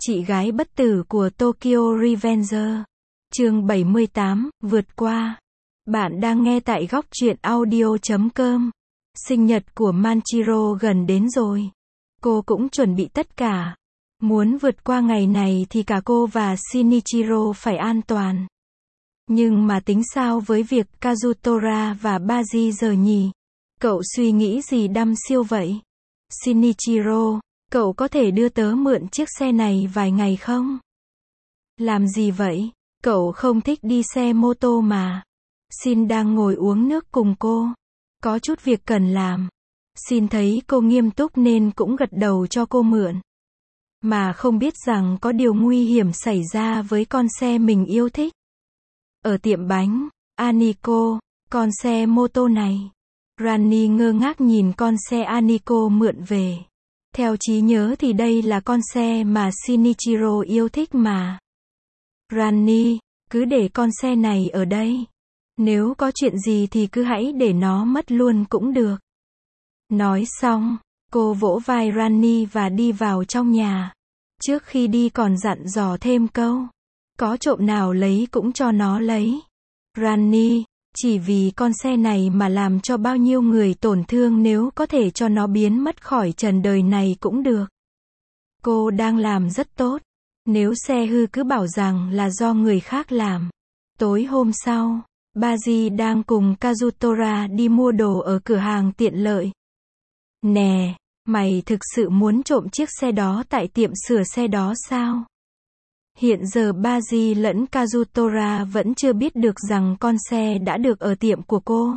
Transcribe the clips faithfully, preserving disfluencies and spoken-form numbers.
Chị gái bất tử của Tokyo Revenger. Chương bảy mươi tám, vượt qua. Bạn đang nghe tại góc truyện audio chấm com. Sinh nhật của Manchiro gần đến rồi. Cô cũng chuẩn bị tất cả. Muốn vượt qua ngày này thì cả cô và Shinichiro phải an toàn. Nhưng mà tính sao với việc Kazutora và Baji giờ nhỉ? Cậu suy nghĩ gì đăm siêu vậy? Shinichiro, cậu có thể đưa tớ mượn chiếc xe này vài ngày không? Làm gì vậy? Cậu không thích đi xe mô tô mà. Shin đang ngồi uống nước cùng cô. Có chút việc cần làm. Shin thấy cô nghiêm túc nên cũng gật đầu cho cô mượn. Mà không biết rằng có điều nguy hiểm xảy ra với con xe mình yêu thích. Ở tiệm bánh, Aniko, con xe mô tô này. Rani ngơ ngác nhìn con xe Aniko mượn về. Theo trí nhớ thì đây là con xe mà Shinichiro yêu thích mà. Rani, cứ để con xe này ở đây. Nếu có chuyện gì thì cứ hãy để nó mất luôn cũng được. Nói xong, cô vỗ vai Rani và đi vào trong nhà. Trước khi đi còn dặn dò thêm câu. Có trộm nào lấy cũng cho nó lấy. Rani, chỉ vì con xe này mà làm cho bao nhiêu người tổn thương, nếu có thể cho nó biến mất khỏi trần đời này cũng được. Cô đang làm rất tốt. Nếu xe hư cứ bảo rằng là do người khác làm. Tối hôm sau, Baji đang cùng Kazutora đi mua đồ ở cửa hàng tiện lợi. Nè, mày thực sự muốn trộm chiếc xe đó tại tiệm sửa xe đó sao? Hiện giờ Baji lẫn Kazutora vẫn chưa biết được rằng con xe đã được ở tiệm của cô.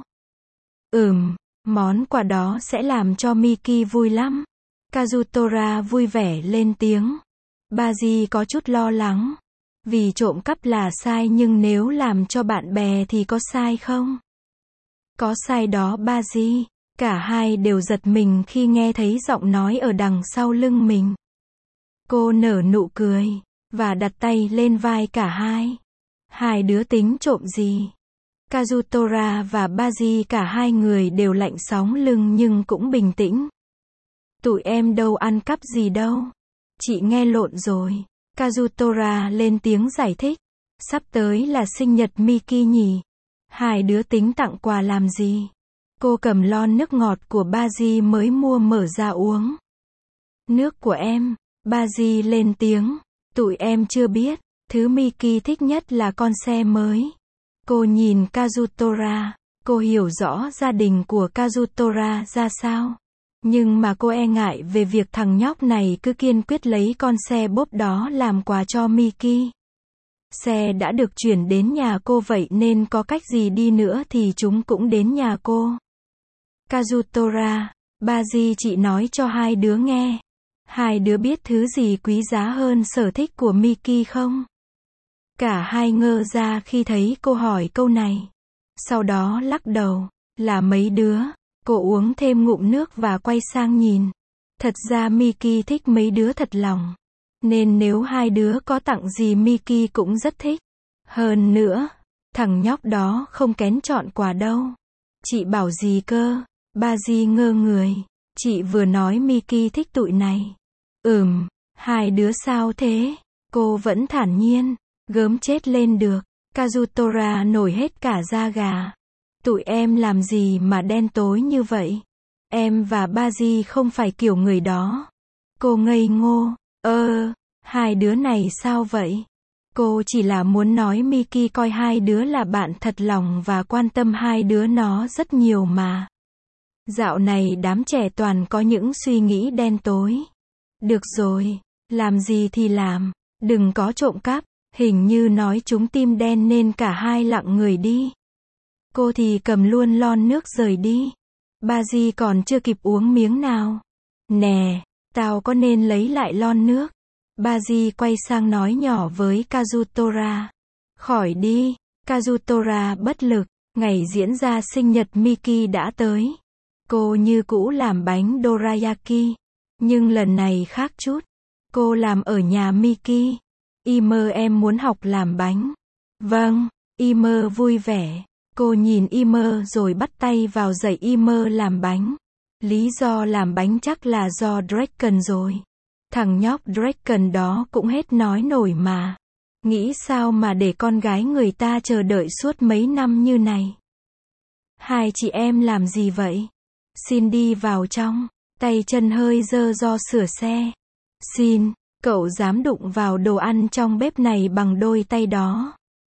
Ừm, món quà đó sẽ làm cho Miki vui lắm. Kazutora vui vẻ lên tiếng. Baji có chút lo lắng. Vì trộm cắp là sai, nhưng nếu làm cho bạn bè thì có sai không? Có sai đó Baji. Cả hai đều giật mình khi nghe thấy giọng nói ở đằng sau lưng mình. Cô nở nụ cười và đặt tay lên vai cả hai. Hai đứa tính trộm gì? Kazutora và Baji cả hai người đều lạnh sống lưng nhưng cũng bình tĩnh. Tụi em đâu ăn cắp gì đâu. Chị nghe lộn rồi. Kazutora lên tiếng giải thích. Sắp tới là sinh nhật Miki nhỉ? Hai đứa tính tặng quà làm gì? Cô cầm lon nước ngọt của Baji mới mua mở ra uống. Nước của em. Baji lên tiếng. Tụi em chưa biết. Thứ Miki thích nhất là con xe mới. Cô nhìn Kazutora. Cô hiểu rõ gia đình của Kazutora ra sao. Nhưng mà cô e ngại về việc thằng nhóc này cứ kiên quyết lấy con xe bốp đó làm quà cho Miki. Xe đã được chuyển đến nhà cô vậy nên có cách gì đi nữa thì chúng cũng đến nhà cô. Kazutora, Baji chị nói cho hai đứa nghe. Hai đứa biết thứ gì quý giá hơn sở thích của Miki không? Cả hai ngơ ra khi thấy cô hỏi câu này. Sau đó lắc đầu. Là mấy đứa. Cô uống thêm ngụm nước và quay sang nhìn. Thật ra Miki thích mấy đứa thật lòng. Nên nếu hai đứa có tặng gì Miki cũng rất thích. Hơn nữa, thằng nhóc đó không kén chọn quà đâu. Chị bảo gì cơ? Baji ngơ người. Chị vừa nói Miki thích tụi này. Ừm, hai đứa sao thế? Cô vẫn thản nhiên. Gớm chết lên được. Kazutora nổi hết cả da gà. Tụi em làm gì mà đen tối như vậy? Em và Baji không phải kiểu người đó. Cô ngây ngô. Ơ, hai đứa này sao vậy? Cô chỉ là muốn nói Miki coi hai đứa là bạn thật lòng và quan tâm hai đứa nó rất nhiều mà. Dạo này đám trẻ toàn có những suy nghĩ đen tối. Được rồi, làm gì thì làm, đừng có trộm cắp. Hình như nói chúng tim đen nên cả hai lặng người đi. Cô thì cầm luôn lon nước rời đi. Baji còn chưa kịp uống miếng nào. Nè, tao có nên lấy lại lon nước? Baji quay sang nói nhỏ với Kazutora. Khỏi đi. Kazutora bất lực. Ngày diễn ra sinh nhật Miki đã tới. Cô như cũ làm bánh dorayaki. Nhưng lần này khác chút. Cô làm ở nhà Miki. Imer em muốn học làm bánh. Vâng. Imer vui vẻ. Cô nhìn Imer rồi bắt tay vào dạy Imer làm bánh. Lý do làm bánh chắc là do Draken rồi. Thằng nhóc Draken đó cũng hết nói nổi mà. Nghĩ sao mà để con gái người ta chờ đợi suốt mấy năm như này. Hai chị em làm gì vậy? Xin đi vào trong. Tay chân hơi dơ do sửa xe. Xin, cậu dám đụng vào đồ ăn trong bếp này bằng đôi tay đó.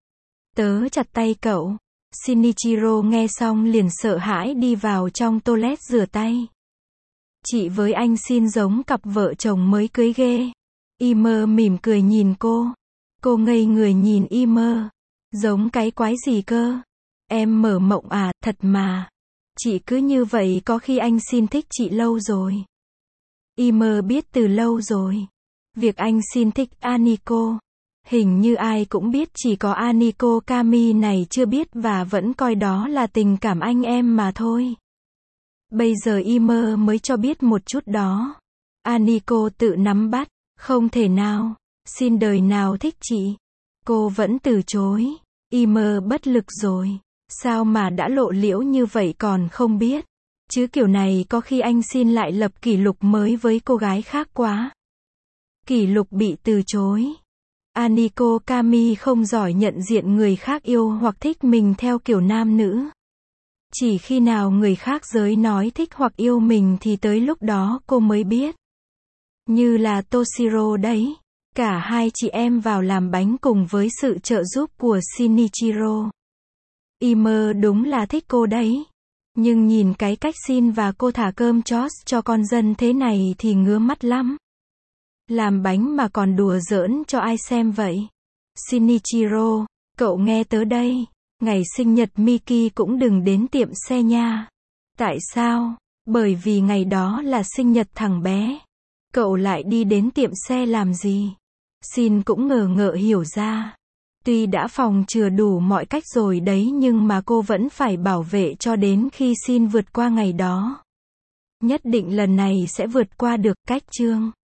Tớ chặt tay cậu. Shinichiro nghe xong liền sợ hãi đi vào trong toilet rửa tay. Chị với anh Shin giống cặp vợ chồng mới cưới ghê. Imer mỉm cười nhìn cô. Cô ngây người nhìn Imer. Giống cái quái gì cơ? Em mở mộng à, thật mà. Chị cứ như vậy có khi anh Shin thích chị lâu rồi. Imer biết từ lâu rồi. Việc anh Shin thích Aniko. Hình như ai cũng biết, chỉ có Aniko Kami này chưa biết và vẫn coi đó là tình cảm anh em mà thôi. Bây giờ Imer mới cho biết một chút đó. Aniko tự nắm bắt. Không thể nào. Shin đời nào thích chị. Cô vẫn từ chối. Imer bất lực rồi. Sao mà đã lộ liễu như vậy còn không biết. Chứ kiểu này có khi anh Shin lại lập kỷ lục mới với cô gái khác quá. Kỷ lục bị từ chối. Aniko Kami không giỏi nhận diện người khác yêu hoặc thích mình theo kiểu nam nữ. Chỉ khi nào người khác giới nói thích hoặc yêu mình thì tới lúc đó cô mới biết. Như là Toshiro đấy. Cả hai chị em vào làm bánh cùng với sự trợ giúp của Shinichiro. Imer đúng là thích cô đấy. Nhưng nhìn cái cách Shin và cô thả cơm chos cho con dân thế này thì ngứa mắt lắm. Làm bánh mà còn đùa giỡn cho ai xem vậy? Shinichiro, cậu nghe tớ đây. Ngày sinh nhật Miki cũng đừng đến tiệm xe nha. Tại sao? Bởi vì ngày đó là sinh nhật thằng bé. Cậu lại đi đến tiệm xe làm gì? Shin cũng ngờ ngợ hiểu ra. Tuy đã phòng chừa đủ mọi cách rồi đấy nhưng mà cô vẫn phải bảo vệ cho đến khi Shin vượt qua ngày đó. Nhất định lần này sẽ vượt qua được. Cách chương